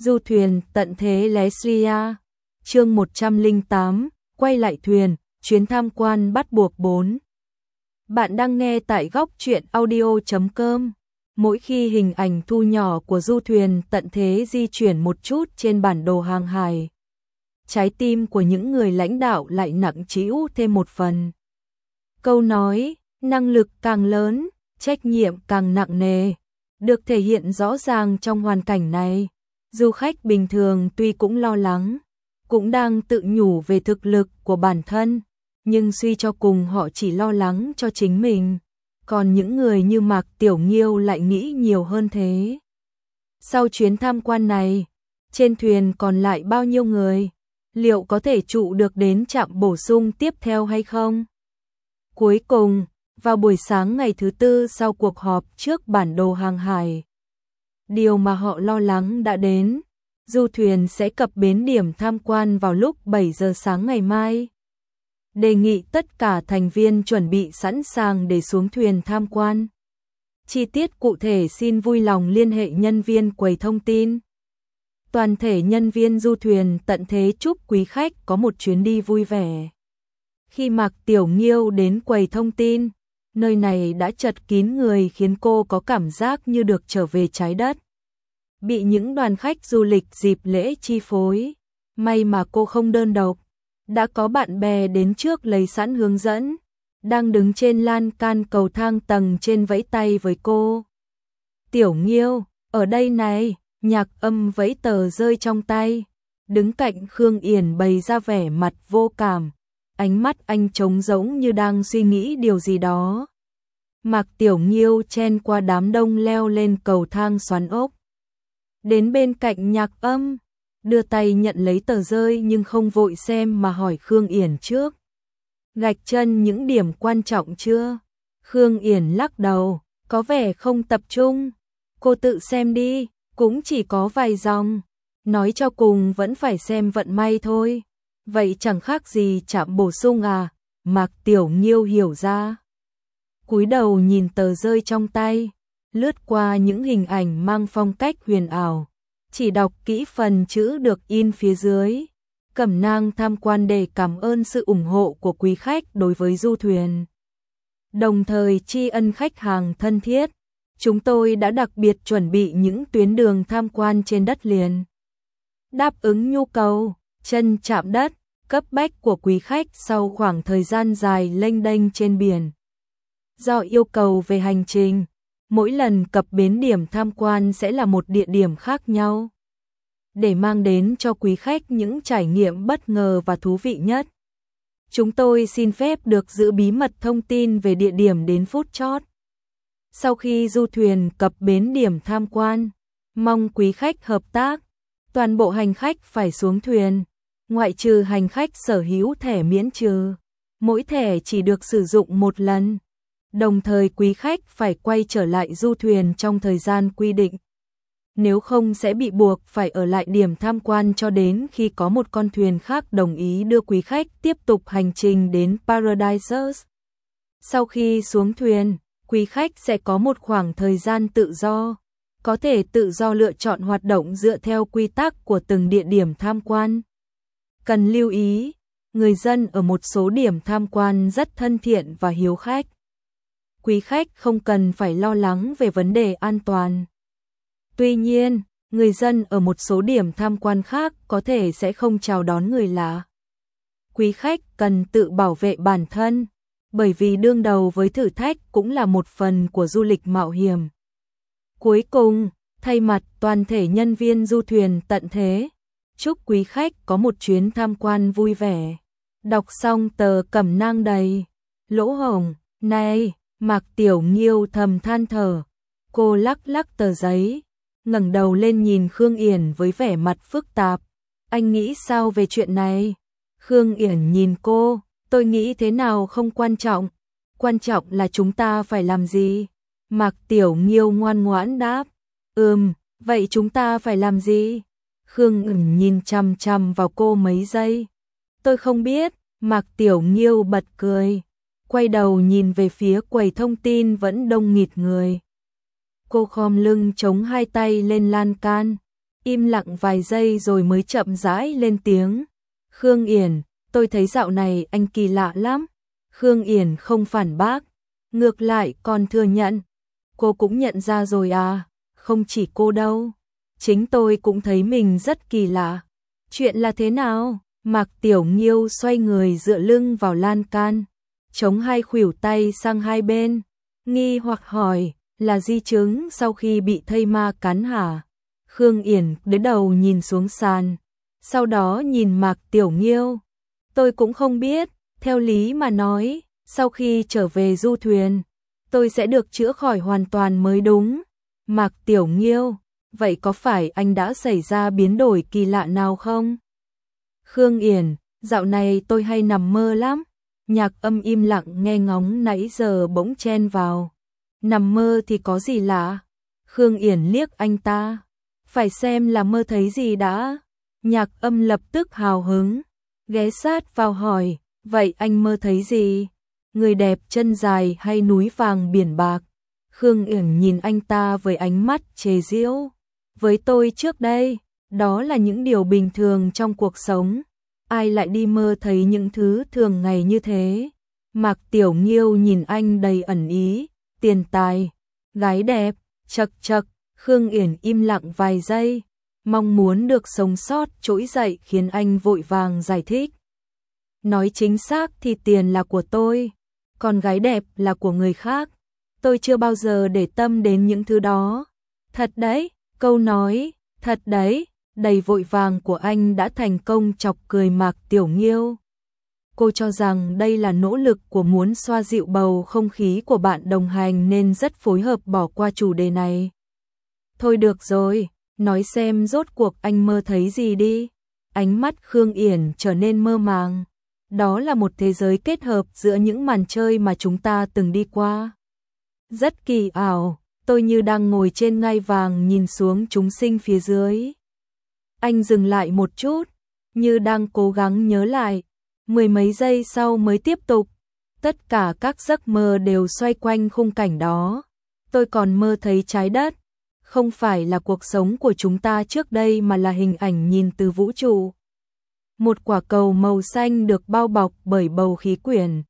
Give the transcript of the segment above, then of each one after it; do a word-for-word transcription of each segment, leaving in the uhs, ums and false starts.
Du thuyền tận thế Leslia. Chương một trăm lẻ tám, quay lại thuyền, chuyến tham quan bắt buộc bốn. Bạn đang nghe tại góc truyện audio chấm com. Mỗi khi hình ảnh thu nhỏ của du thuyền tận thế di chuyển một chút trên bản đồ hàng hải, trái tim của những người lãnh đạo lại nặng trĩu thêm một phần. Câu nói, năng lực càng lớn, trách nhiệm càng nặng nề, được thể hiện rõ ràng trong hoàn cảnh này. Du khách bình thường tuy cũng lo lắng, cũng đang tự nhủ về thực lực của bản thân, nhưng suy cho cùng họ chỉ lo lắng cho chính mình. Còn những người như Mạc Tiểu Nghiêu lại nghĩ nhiều hơn thế. Sau chuyến tham quan này, trên thuyền còn lại bao nhiêu người? Liệu có thể trụ được đến trạm bổ sung tiếp theo hay không? Cuối cùng, vào buổi sáng ngày thứ tư sau cuộc họp trước bản đồ hàng hải, điều mà họ lo lắng đã đến. Du thuyền sẽ cập bến điểm tham quan vào lúc bảy giờ sáng ngày mai. Đề nghị tất cả thành viên chuẩn bị sẵn sàng để xuống thuyền tham quan. Chi tiết cụ thể xin vui lòng liên hệ nhân viên quầy thông tin. Toàn thể nhân viên du thuyền tận thế chúc quý khách có một chuyến đi vui vẻ. Khi Mạc Tiểu Nghiêu đến quầy thông tin, nơi này đã chật kín người khiến cô có cảm giác như được trở về trái đất. Bị những đoàn khách du lịch dịp lễ chi phối, may mà cô không đơn độc. Đã có bạn bè đến trước lấy sẵn hướng dẫn, đang đứng trên lan can cầu thang tầng trên vẫy tay với cô. Tiểu Nghiêu, ở đây này, Nhạc Âm vẫy tờ rơi trong tay, đứng cạnh Khương Yển bày ra vẻ mặt vô cảm, ánh mắt anh trống rỗng như đang suy nghĩ điều gì đó. Mạc Tiểu Nghiêu chen qua đám đông leo lên cầu thang xoắn ốc. Đến bên cạnh Nhạc Âm, đưa tay nhận lấy tờ rơi nhưng không vội xem mà hỏi Khương Yển trước. Gạch chân những điểm quan trọng chưa? Khương Yển lắc đầu, có vẻ không tập trung. Cô tự xem đi, cũng chỉ có vài dòng. Nói cho cùng vẫn phải xem vận may thôi. Vậy chẳng khác gì trạm bổ sung à? Mạc Tiểu Nghiêu hiểu ra. Cúi đầu nhìn tờ rơi trong tay, lướt qua những hình ảnh mang phong cách huyền ảo. Chỉ đọc kỹ phần chữ được in phía dưới. Cẩm nang tham quan để cảm ơn sự ủng hộ của quý khách đối với du thuyền, đồng thời tri ân khách hàng thân thiết. Chúng tôi đã đặc biệt chuẩn bị những tuyến đường tham quan trên đất liền, đáp ứng nhu cầu chân chạm đất cấp bách của quý khách sau khoảng thời gian dài lênh đênh trên biển. Do yêu cầu về hành trình, mỗi lần cập bến điểm tham quan sẽ là một địa điểm khác nhau. Để mang đến cho quý khách những trải nghiệm bất ngờ và thú vị nhất, chúng tôi xin phép được giữ bí mật thông tin về địa điểm đến phút chót. Sau khi du thuyền cập bến điểm tham quan, mong quý khách hợp tác. Toàn bộ hành khách phải xuống thuyền, ngoại trừ hành khách sở hữu thẻ miễn trừ. Mỗi thẻ chỉ được sử dụng một lần. Đồng thời quý khách phải quay trở lại du thuyền trong thời gian quy định. Nếu không sẽ bị buộc phải ở lại điểm tham quan cho đến khi có một con thuyền khác đồng ý đưa quý khách tiếp tục hành trình đến Paradisus. Sau khi xuống thuyền, quý khách sẽ có một khoảng thời gian tự do, có thể tự do lựa chọn hoạt động dựa theo quy tắc của từng địa điểm tham quan. Cần lưu ý, người dân ở một số điểm tham quan rất thân thiện và hiếu khách. Quý khách không cần phải lo lắng về vấn đề an toàn. Tuy nhiên, người dân ở một số điểm tham quan khác có thể sẽ không chào đón người lạ. Quý khách cần tự bảo vệ bản thân, bởi vì đương đầu với thử thách cũng là một phần của du lịch mạo hiểm. Cuối cùng, thay mặt toàn thể nhân viên du thuyền tận thế, chúc quý khách có một chuyến tham quan vui vẻ. Đọc xong tờ cẩm nang đầy lỗ hổng, này, Mạc Tiểu Nghiêu thầm than thở. Cô lắc lắc tờ giấy, ngẩng đầu lên nhìn Khương Yển với vẻ mặt phức tạp. Anh nghĩ sao về chuyện này? Khương Yển nhìn cô, tôi nghĩ thế nào không quan trọng. Quan trọng là chúng ta phải làm gì? Mạc Tiểu Nghiêu ngoan ngoãn đáp. Ừm, vậy chúng ta phải làm gì? Khương Yển nhìn chằm chằm vào cô mấy giây. Tôi không biết. Mạc Tiểu Nghiêu bật cười, quay đầu nhìn về phía quầy thông tin vẫn đông nghịt người. Cô khom lưng chống hai tay lên lan can, im lặng vài giây rồi mới chậm rãi lên tiếng. Khương Yển, tôi thấy dạo này anh kỳ lạ lắm. Khương Yển không phản bác, ngược lại còn thừa nhận. Cô cũng nhận ra rồi à, không chỉ cô đâu. Chính tôi cũng thấy mình rất kỳ lạ. Chuyện là thế nào? Mạc Tiểu Nghiêu xoay người dựa lưng vào lan can, chống hai khuỷu tay sang hai bên, nghi hoặc hỏi, là di chứng sau khi bị thây ma cắn hả? Khương Yển đến đầu nhìn xuống sàn, sau đó nhìn Mạc Tiểu Nghiêu. Tôi cũng không biết, theo lý mà nói, sau khi trở về du thuyền, tôi sẽ được chữa khỏi hoàn toàn mới đúng. Mạc Tiểu Nghiêu, vậy có phải anh đã xảy ra biến đổi kỳ lạ nào không? Khương Yển, dạo này tôi hay nằm mơ lắm. Nhạc Âm im lặng nghe ngóng nãy giờ bỗng chen vào. Nằm mơ thì có gì lạ? Khương Yển liếc anh ta. Phải xem là mơ thấy gì đã. Nhạc Âm lập tức hào hứng, ghé sát vào hỏi, vậy anh mơ thấy gì? Người đẹp chân dài hay núi vàng biển bạc? Khương Yển nhìn anh ta với ánh mắt chế giễu. Với tôi trước đây, đó là những điều bình thường trong cuộc sống. Ai lại đi mơ thấy những thứ thường ngày như thế? Mạc Tiểu Nghiêu nhìn anh đầy ẩn ý. Tiền tài, gái đẹp, chật chật. Khương Yển im lặng vài giây, mong muốn được sống sót trỗi dậy khiến anh vội vàng giải thích. Nói chính xác thì tiền là của tôi, còn gái đẹp là của người khác. Tôi chưa bao giờ để tâm đến những thứ đó. Thật đấy, câu nói, thật đấy, đầy vội vàng của anh đã thành công chọc cười Mạc Tiểu Nghiêu. Cô cho rằng đây là nỗ lực của muốn xoa dịu bầu không khí của bạn đồng hành nên rất phối hợp bỏ qua chủ đề này. Thôi được rồi, nói xem rốt cuộc anh mơ thấy gì đi. Ánh mắt Khương Yển trở nên mơ màng. Đó là một thế giới kết hợp giữa những màn chơi mà chúng ta từng đi qua. Rất kỳ ảo, tôi như đang ngồi trên ngai vàng nhìn xuống chúng sinh phía dưới. Anh dừng lại một chút, như đang cố gắng nhớ lại. Mười mấy giây sau mới tiếp tục. Tất cả các giấc mơ đều xoay quanh khung cảnh đó. Tôi còn mơ thấy trái đất. Không phải là cuộc sống của chúng ta trước đây mà là hình ảnh nhìn từ vũ trụ. Một quả cầu màu xanh được bao bọc bởi bầu khí quyển.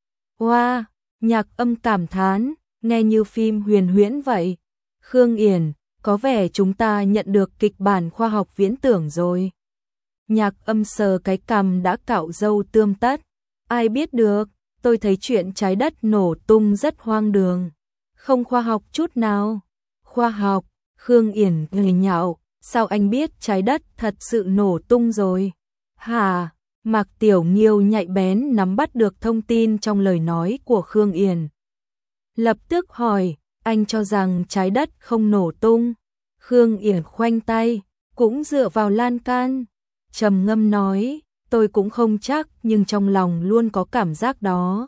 Wow, Nhạc Âm cảm thán, nghe như phim huyền huyễn vậy. Khương Yển, có vẻ chúng ta nhận được kịch bản khoa học viễn tưởng rồi. Nhạc Âm sờ cái cằm đã cạo râu tươm tất. Ai biết được, tôi thấy chuyện trái đất nổ tung rất hoang đường. Không khoa học chút nào. Khoa học, Khương Yển cười nhạo, sao anh biết trái đất thật sự nổ tung rồi? Hả? Mạc Tiểu Nghiêu nhạy bén nắm bắt được thông tin trong lời nói của Khương Yển. Lập tức hỏi, anh cho rằng trái đất không nổ tung? Khương Yển khoanh tay, cũng dựa vào lan can. Trầm ngâm nói, tôi cũng không chắc nhưng trong lòng luôn có cảm giác đó.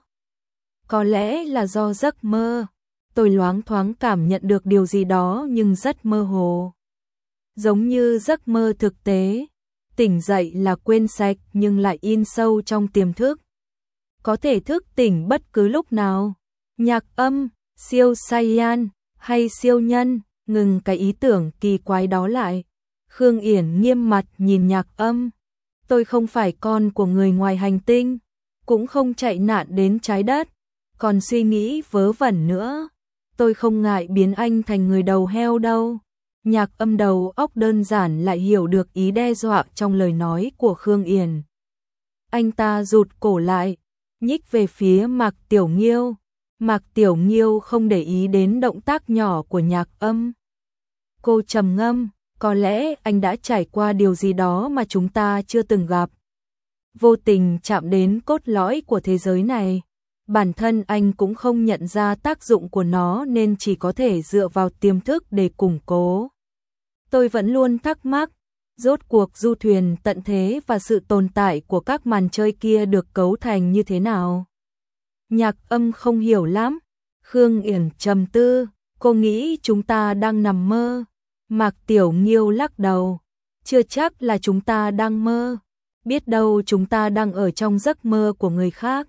Có lẽ là do giấc mơ. Tôi loáng thoáng cảm nhận được điều gì đó nhưng rất mơ hồ. Giống như giấc mơ thực tế. Tỉnh dậy là quên sạch nhưng lại in sâu trong tiềm thức. Có thể thức tỉnh bất cứ lúc nào. Nhạc Âm, siêu Saiyan hay siêu nhân, ngừng cái ý tưởng kỳ quái đó lại. Khương Yển nghiêm mặt nhìn Nhạc Âm. Tôi không phải con của người ngoài hành tinh, cũng không chạy nạn đến trái đất, còn suy nghĩ vớ vẩn nữa. Tôi không ngại biến anh thành người đầu heo đâu. Nhạc Âm đầu óc đơn giản lại hiểu được ý đe dọa trong lời nói của Khương Yển. Anh ta rụt cổ lại, nhích về phía Mạc Tiểu Nghiêu. Mạc Tiểu Nghiêu không để ý đến động tác nhỏ của Nhạc Âm. Cô trầm ngâm, có lẽ anh đã trải qua điều gì đó mà chúng ta chưa từng gặp. Vô tình chạm đến cốt lõi của thế giới này. Bản thân anh cũng không nhận ra tác dụng của nó nên chỉ có thể dựa vào tiềm thức để củng cố. Tôi vẫn luôn thắc mắc, rốt cuộc du thuyền tận thế và sự tồn tại của các màn chơi kia được cấu thành như thế nào? Nhạc Âm không hiểu lắm. Khương Yển trầm tư, cô nghĩ chúng ta đang nằm mơ. Mạc Tiểu Nghiêu lắc đầu, chưa chắc là chúng ta đang mơ. Biết đâu chúng ta đang ở trong giấc mơ của người khác.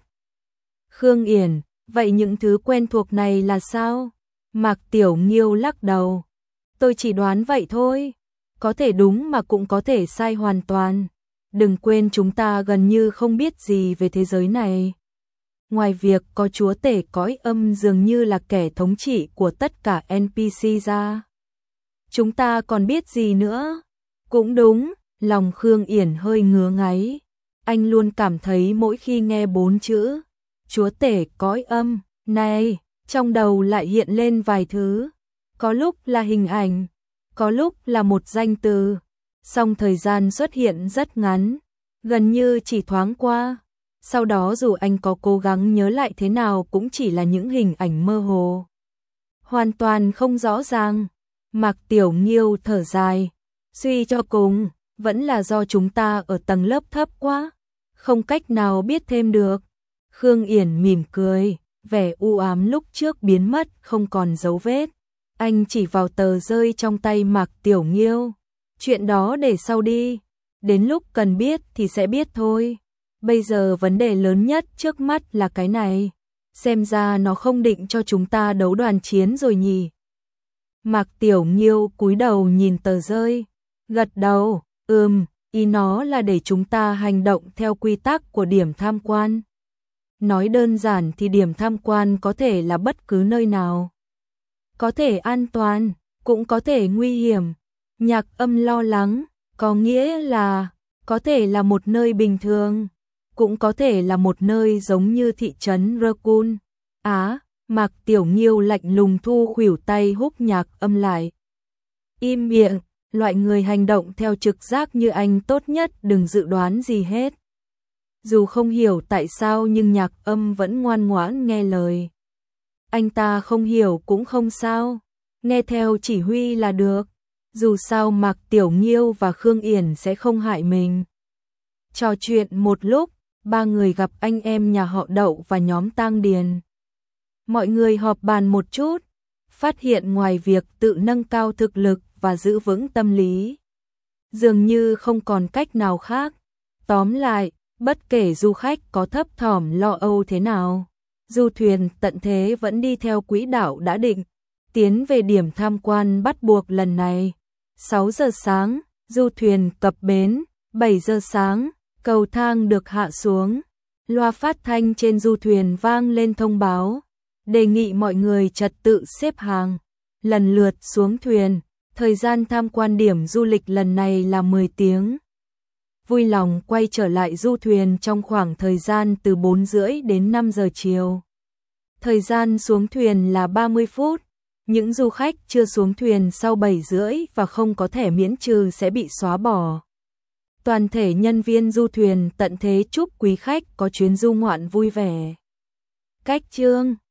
Khương Yển, vậy những thứ quen thuộc này là sao? Mạc Tiểu Nghiêu lắc đầu. Tôi chỉ đoán vậy thôi. Có thể đúng mà cũng có thể sai hoàn toàn. Đừng quên chúng ta gần như không biết gì về thế giới này. Ngoài việc có chúa tể cõi âm dường như là kẻ thống trị của tất cả en pê xê ra, chúng ta còn biết gì nữa? Cũng đúng, lòng Khương Yển hơi ngứa ngáy. Anh luôn cảm thấy mỗi khi nghe bốn chữ chúa tể cõi âm này, trong đầu lại hiện lên vài thứ. Có lúc là hình ảnh, có lúc là một danh từ. Song thời gian xuất hiện rất ngắn, gần như chỉ thoáng qua. Sau đó dù anh có cố gắng nhớ lại thế nào cũng chỉ là những hình ảnh mơ hồ, hoàn toàn không rõ ràng. Mạc Tiểu Nghiêu thở dài, suy cho cùng, vẫn là do chúng ta ở tầng lớp thấp quá, không cách nào biết thêm được. Khương Yển mỉm cười, vẻ u ám lúc trước biến mất không còn dấu vết. Anh chỉ vào tờ rơi trong tay Mạc Tiểu Nghiêu. Chuyện đó để sau đi, đến lúc cần biết thì sẽ biết thôi. Bây giờ vấn đề lớn nhất trước mắt là cái này. Xem ra nó không định cho chúng ta đấu đoàn chiến rồi nhỉ. Mạc Tiểu Nghiêu cúi đầu nhìn tờ rơi, gật đầu, ừm, ý nó là để chúng ta hành động theo quy tắc của điểm tham quan. Nói đơn giản thì điểm tham quan có thể là bất cứ nơi nào. Có thể an toàn, cũng có thể nguy hiểm. Nhạc Âm lo lắng, có nghĩa là có thể là một nơi bình thường, cũng có thể là một nơi giống như thị trấn Raccoon. Á, Mạc Tiểu Nghiêu lạnh lùng thu khuỷu tay húc Nhạc Âm lại. Im miệng, loại người hành động theo trực giác như anh tốt nhất đừng dự đoán gì hết. Dù không hiểu tại sao nhưng Nhạc Âm vẫn ngoan ngoãn nghe lời. Anh ta không hiểu cũng không sao, nghe theo chỉ huy là được. Dù sao Mạc Tiểu Nghiêu và Khương Yển sẽ không hại mình. Trò chuyện một lúc, ba người gặp anh em nhà họ Đậu và nhóm Tang Điền. Mọi người họp bàn một chút, phát hiện ngoài việc tự nâng cao thực lực và giữ vững tâm lý, dường như không còn cách nào khác. Tóm lại, bất kể du khách có thấp thỏm lo âu thế nào, du thuyền tận thế vẫn đi theo quỹ đạo đã định, tiến về điểm tham quan bắt buộc lần này. sáu giờ sáng, du thuyền cập bến, bảy giờ sáng, cầu thang được hạ xuống. Loa phát thanh trên du thuyền vang lên thông báo, đề nghị mọi người trật tự xếp hàng, lần lượt xuống thuyền. Thời gian tham quan điểm du lịch lần này là mười tiếng. Vui lòng quay trở lại du thuyền trong khoảng thời gian từ bốn rưỡi đến năm giờ chiều. Thời gian xuống thuyền là ba mươi phút. Những du khách chưa xuống thuyền sau bảy rưỡi và không có thẻ miễn trừ sẽ bị xóa bỏ. Toàn thể nhân viên du thuyền tận thế chúc quý khách có chuyến du ngoạn vui vẻ. Cách chương